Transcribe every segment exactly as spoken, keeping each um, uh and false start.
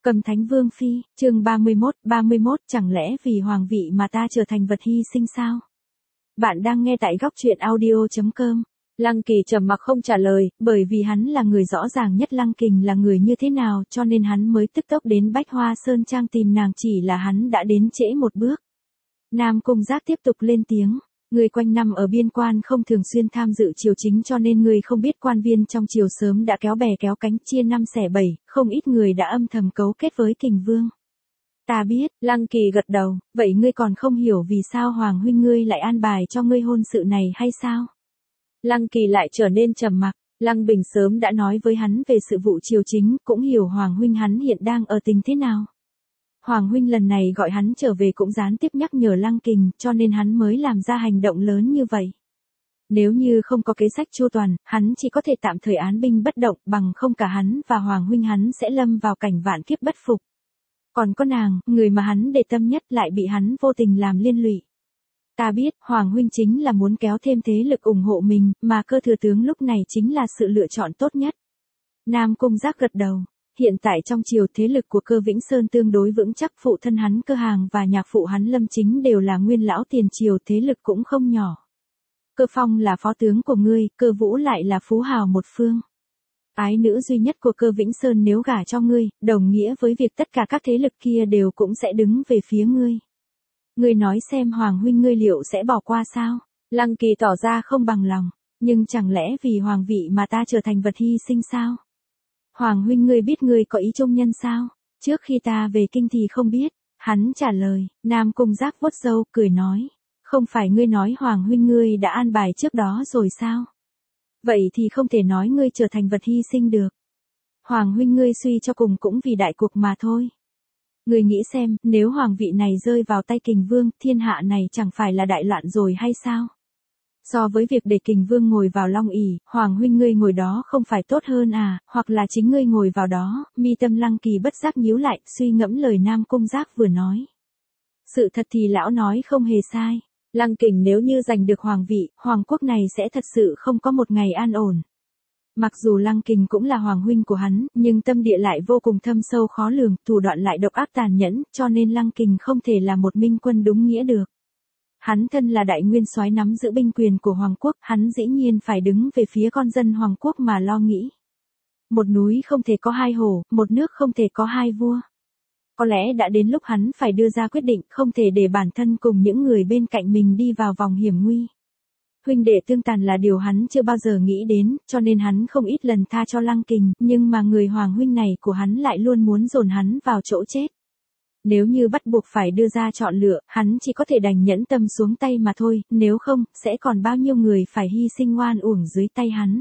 Cầm Thánh Vương Phi, chương ba mươi mốt, ba mươi mốt, chẳng lẽ vì hoàng vị mà ta trở thành vật hy sinh sao? Bạn đang nghe tại góc truyện audio chấm com. Lăng Kỳ trầm mặc không trả lời, bởi vì hắn là người rõ ràng nhất Lăng Kình là người như thế nào, cho nên hắn mới tức tốc đến Bách Hoa Sơn Trang tìm nàng, chỉ là hắn đã đến trễ một bước. Nam Cung Giác tiếp tục lên tiếng. Người quanh năm ở biên quan không thường xuyên tham dự triều chính, cho nên người không biết quan viên trong triều sớm đã kéo bè kéo cánh chia năm xẻ bảy, không ít người đã âm thầm cấu kết với Kình Vương. Ta biết, Lăng Kỳ gật đầu, vậy ngươi còn không hiểu vì sao Hoàng huynh ngươi lại an bài cho ngươi hôn sự này hay sao? Lăng Kỳ lại trở nên trầm mặc, Lăng Bình sớm đã nói với hắn về sự vụ triều chính, cũng hiểu Hoàng huynh hắn hiện đang ở tình thế nào. Hoàng huynh lần này gọi hắn trở về cũng gián tiếp nhắc nhở Lăng Kình, cho nên hắn mới làm ra hành động lớn như vậy. Nếu như không có kế sách chu toàn, hắn chỉ có thể tạm thời án binh bất động, bằng không cả hắn và Hoàng huynh hắn sẽ lâm vào cảnh vạn kiếp bất phục. Còn có nàng, người mà hắn để tâm nhất lại bị hắn vô tình làm liên lụy. Ta biết, Hoàng huynh chính là muốn kéo thêm thế lực ủng hộ mình, mà Cơ thừa tướng lúc này chính là sự lựa chọn tốt nhất. Nam Cung Giác gật đầu. Hiện tại trong triều thế lực của Cơ Vĩnh Sơn tương đối vững chắc, phụ thân hắn Cơ Hàng và nhạc phụ hắn Lâm Chính đều là nguyên lão tiền triều, thế lực cũng không nhỏ. Cơ Phong là phó tướng của ngươi, Cơ Vũ lại là phú hào một phương. Ái nữ duy nhất của Cơ Vĩnh Sơn nếu gả cho ngươi, đồng nghĩa với việc tất cả các thế lực kia đều cũng sẽ đứng về phía ngươi. Ngươi nói xem Hoàng huynh ngươi liệu sẽ bỏ qua sao? Lăng Kỳ tỏ ra không bằng lòng, nhưng chẳng lẽ vì hoàng vị mà ta trở thành vật hy sinh sao? Hoàng huynh ngươi biết ngươi có ý trung nhân sao? Trước khi ta về kinh thì không biết. Hắn trả lời. Nam Cung Giác vuốt râu cười nói. Không phải ngươi nói Hoàng huynh ngươi đã an bài trước đó rồi sao? Vậy thì không thể nói ngươi trở thành vật hy sinh được. Hoàng huynh ngươi suy cho cùng cũng vì đại cuộc mà thôi. Ngươi nghĩ xem, nếu hoàng vị này rơi vào tay Kình Vương, thiên hạ này chẳng phải là đại loạn rồi hay sao? So với việc để Kình Vương ngồi vào long ỷ, Hoàng huynh ngươi ngồi đó không phải tốt hơn à, hoặc là chính ngươi ngồi vào đó, mi tâm Lăng Kỳ bất giác nhíu lại, suy ngẫm lời Nam Cung Giác vừa nói. Sự thật thì lão nói không hề sai, Lăng Kình nếu như giành được hoàng vị, hoàng quốc này sẽ thật sự không có một ngày an ổn. Mặc dù Lăng Kình cũng là hoàng huynh của hắn, nhưng tâm địa lại vô cùng thâm sâu khó lường, thủ đoạn lại độc ác tàn nhẫn, cho nên Lăng Kình không thể là một minh quân đúng nghĩa được. Hắn thân là đại nguyên soái nắm giữ binh quyền của hoàng quốc, hắn dĩ nhiên phải đứng về phía con dân hoàng quốc mà lo nghĩ. Một núi không thể có hai hổ, một nước không thể có hai vua. Có lẽ đã đến lúc hắn phải đưa ra quyết định, không thể để bản thân cùng những người bên cạnh mình đi vào vòng hiểm nguy. Huynh đệ tương tàn là điều hắn chưa bao giờ nghĩ đến, cho nên hắn không ít lần tha cho Lăng Kình, nhưng mà người hoàng huynh này của hắn lại luôn muốn dồn hắn vào chỗ chết. Nếu như bắt buộc phải đưa ra chọn lựa, hắn chỉ có thể đành nhẫn tâm xuống tay mà thôi, nếu không, sẽ còn bao nhiêu người phải hy sinh oan uổng dưới tay hắn.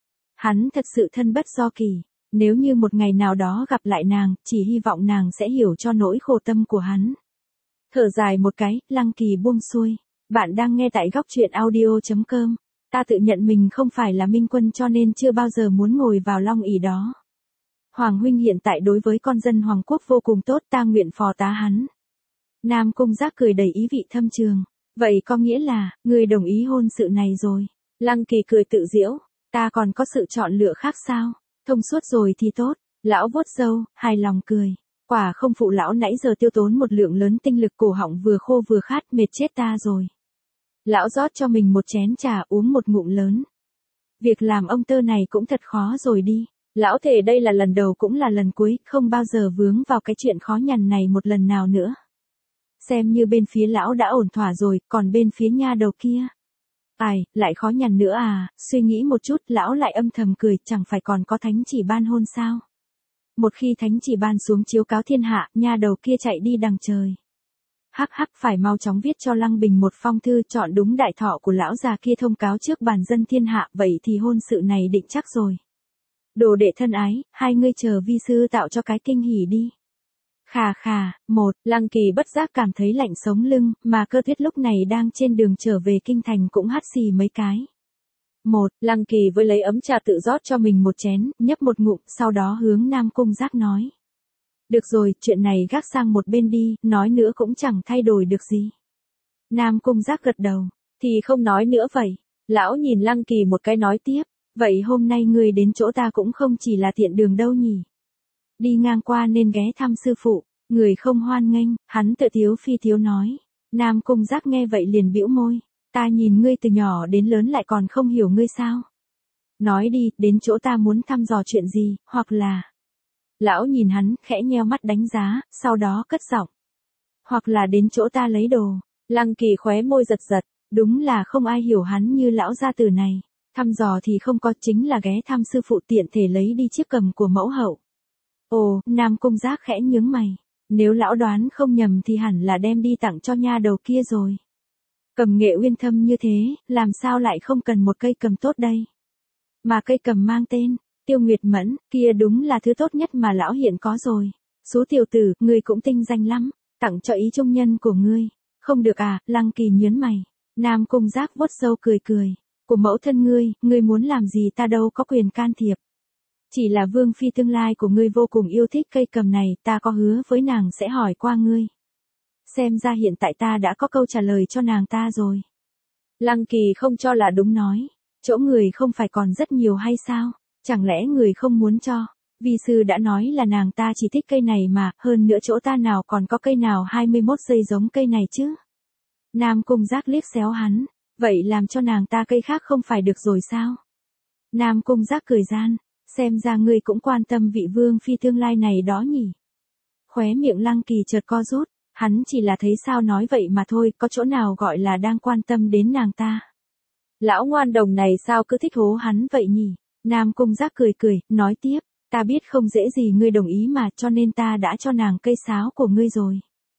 Hắn thật sự thân bất do kỳ, nếu như một ngày nào đó gặp lại nàng, chỉ hy vọng nàng sẽ hiểu cho nỗi khổ tâm của hắn. Thở dài một cái, Lăng Kỳ buông xuôi. Bạn đang nghe tại góc truyện audio chấm com. Ta tự nhận mình không phải là minh quân cho nên chưa bao giờ muốn ngồi vào long ỷ đó. Hoàng huynh hiện tại đối với con dân hoàng quốc vô cùng tốt, ta nguyện phò tá hắn. Nam Cung Giác cười đầy ý vị thâm trường. Vậy có nghĩa là, ngươi đồng ý hôn sự này rồi. Lăng Kỳ cười tự giễu. Ta còn có sự chọn lựa khác sao? Thông suốt rồi thì tốt. Lão vuốt râu, hài lòng cười. Quả không phụ lão nãy giờ tiêu tốn một lượng lớn tinh lực, cổ họng vừa khô vừa khát, mệt chết ta rồi. Lão rót cho mình một chén trà, uống một ngụm lớn. Việc làm ông tơ này cũng thật khó rồi đi. Lão thề đây là lần đầu cũng là lần cuối, không bao giờ vướng vào cái chuyện khó nhằn này một lần nào nữa. Xem như bên phía lão đã ổn thỏa rồi, còn bên phía nha đầu kia. Ai, lại khó nhằn nữa à, suy nghĩ một chút, lão lại âm thầm cười, chẳng phải còn có thánh chỉ ban hôn sao. Một khi thánh chỉ ban xuống chiếu cáo thiên hạ, nha đầu kia chạy đi đằng trời. Hắc hắc, phải mau chóng viết cho Lăng Bình một phong thư, chọn đúng đại thọ của lão già kia thông cáo trước bàn dân thiên hạ, vậy thì hôn sự này định chắc rồi. Đồ đệ thân ái, hai ngươi chờ vi sư tạo cho cái kinh hỉ đi. Khà khà, một, Lăng Kỳ bất giác cảm thấy lạnh sống lưng, mà Cơ Tuyết lúc này đang trên đường trở về kinh thành cũng hắt xì mấy cái. Một, Lăng Kỳ với lấy ấm trà tự rót cho mình một chén, nhấp một ngụm, sau đó hướng Nam Cung Giác nói. Được rồi, chuyện này gác sang một bên đi, nói nữa cũng chẳng thay đổi được gì. Nam Cung Giác gật đầu, thì không nói nữa vậy. Lão nhìn Lăng Kỳ một cái nói tiếp. Vậy hôm nay ngươi đến chỗ ta cũng không chỉ là tiện đường đâu nhỉ? đi ngang qua nên ghé thăm sư phụ, người không hoan nghênh, hắn tự tiếu phi tiếu nói. Nam Cung Giác nghe vậy liền bĩu môi, ta nhìn ngươi từ nhỏ đến lớn lại còn không hiểu ngươi sao? Nói đi, đến chỗ ta muốn thăm dò chuyện gì, hoặc là... Lão nhìn hắn, khẽ nheo mắt đánh giá, sau đó cất giọng. Hoặc là đến chỗ ta lấy đồ. Lăng Kỳ khóe môi giật giật, đúng là không ai hiểu hắn như lão gia tử này. Thăm dò thì không có, chính là ghé thăm sư phụ tiện thể lấy đi chiếc cầm của mẫu hậu. Ồ, Nam Cung Giác khẽ nhướng mày. Nếu lão đoán không nhầm thì hẳn là đem đi tặng cho nha đầu kia rồi. Cầm nghệ uyên thâm như thế, làm sao lại không cần một cây cầm tốt đây? Mà cây cầm mang tên, Tiêu Nguyệt Mẫn, kia đúng là thứ tốt nhất mà lão hiện có rồi. Số tiểu tử, ngươi cũng tinh danh lắm, tặng cho ý trung nhân của ngươi. Không được à, Lăng Kỳ nhớn mày. Nam Cung Giác vuốt râu cười cười. Của mẫu thân ngươi, ngươi muốn làm gì ta đâu có quyền can thiệp. Chỉ là vương phi tương lai của ngươi vô cùng yêu thích cây cầm này, ta có hứa với nàng sẽ hỏi qua ngươi. Xem ra hiện tại ta đã có câu trả lời cho nàng ta rồi. Lăng Kỳ không cho là đúng nói. Chỗ người không phải còn rất nhiều hay sao? Chẳng lẽ người không muốn cho? Vi sư đã nói là nàng ta chỉ thích cây này mà, hơn nữa chỗ ta nào còn có cây nào hai mươi mốt giây giống cây này chứ? Nam Cung Giác liếc xéo hắn. Vậy làm cho nàng ta cây khác không phải được rồi sao? Nam Cung Giác cười gian. Xem ra ngươi cũng quan tâm vị vương phi tương lai này đó nhỉ? Khóe miệng Lăng Kỳ chợt co rút. Hắn chỉ là thấy sao nói vậy mà thôi, có chỗ nào gọi là đang quan tâm đến nàng ta. Lão ngoan đồng này sao cứ thích hố hắn vậy nhỉ? Nam Cung Giác cười cười, nói tiếp, ta biết không dễ gì ngươi đồng ý mà, cho nên ta đã cho nàng cây sáo của ngươi rồi.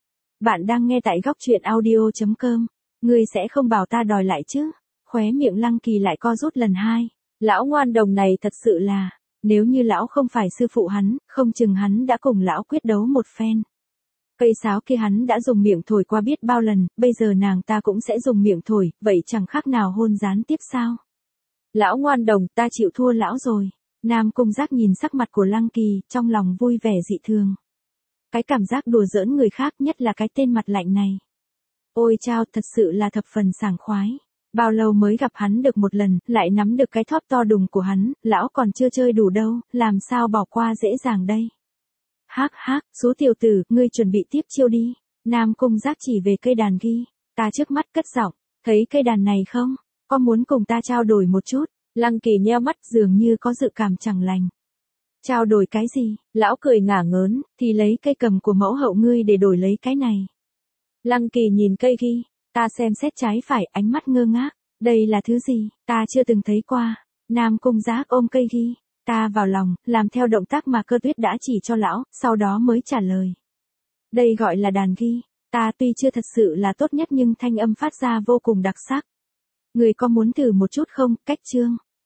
Bạn đang nghe tại góc truyện audio chấm com, ngươi sẽ không bảo ta đòi lại chứ? Khóe miệng Lăng Kỳ lại co rút lần hai. Lão ngoan đồng này thật sự là, nếu như lão không phải sư phụ hắn, không chừng hắn đã cùng lão quyết đấu một phen. Cây sáo kia hắn đã dùng miệng thổi qua biết bao lần, bây giờ nàng ta cũng sẽ dùng miệng thổi, vậy chẳng khác nào hôn gián tiếp sao? Lão ngoan đồng, ta chịu thua lão rồi. Nam Cung Giác nhìn sắc mặt của Lăng Kỳ, trong lòng vui vẻ dị thường. Cái cảm giác đùa giỡn người khác nhất là cái tên mặt lạnh này. Ôi chao, thật sự là thập phần sảng khoái. Bao lâu mới gặp hắn được một lần, lại nắm được cái thóp to đùng của hắn, lão còn chưa chơi đủ đâu, làm sao bỏ qua dễ dàng đây. Hác hác, số tiểu tử, ngươi chuẩn bị tiếp chiêu đi. Nam Cung Giác chỉ về cây đàn ghi. Ta trước mắt cất giọng, thấy cây đàn này không? Có muốn cùng ta trao đổi một chút? Lăng Kỳ nheo mắt dường như có dự cảm chẳng lành. Trao đổi cái gì? Lão cười ngả ngớn, thì lấy cây cầm của mẫu hậu ngươi để đổi lấy cái này. Lăng Kỳ nhìn cây ghi, ta xem xét trái phải, ánh mắt ngơ ngác. Đây là thứ gì? Ta chưa từng thấy qua. Nam Cung Giác ôm cây ghi. Ta vào lòng, làm theo động tác mà Cơ Tuyết đã chỉ cho lão, sau đó mới trả lời. Đây gọi là đàn ghi. Ta tuy chưa thật sự là tốt nhất nhưng thanh âm phát ra vô cùng đặc sắc. Người có muốn thử một chút không? Cách chương.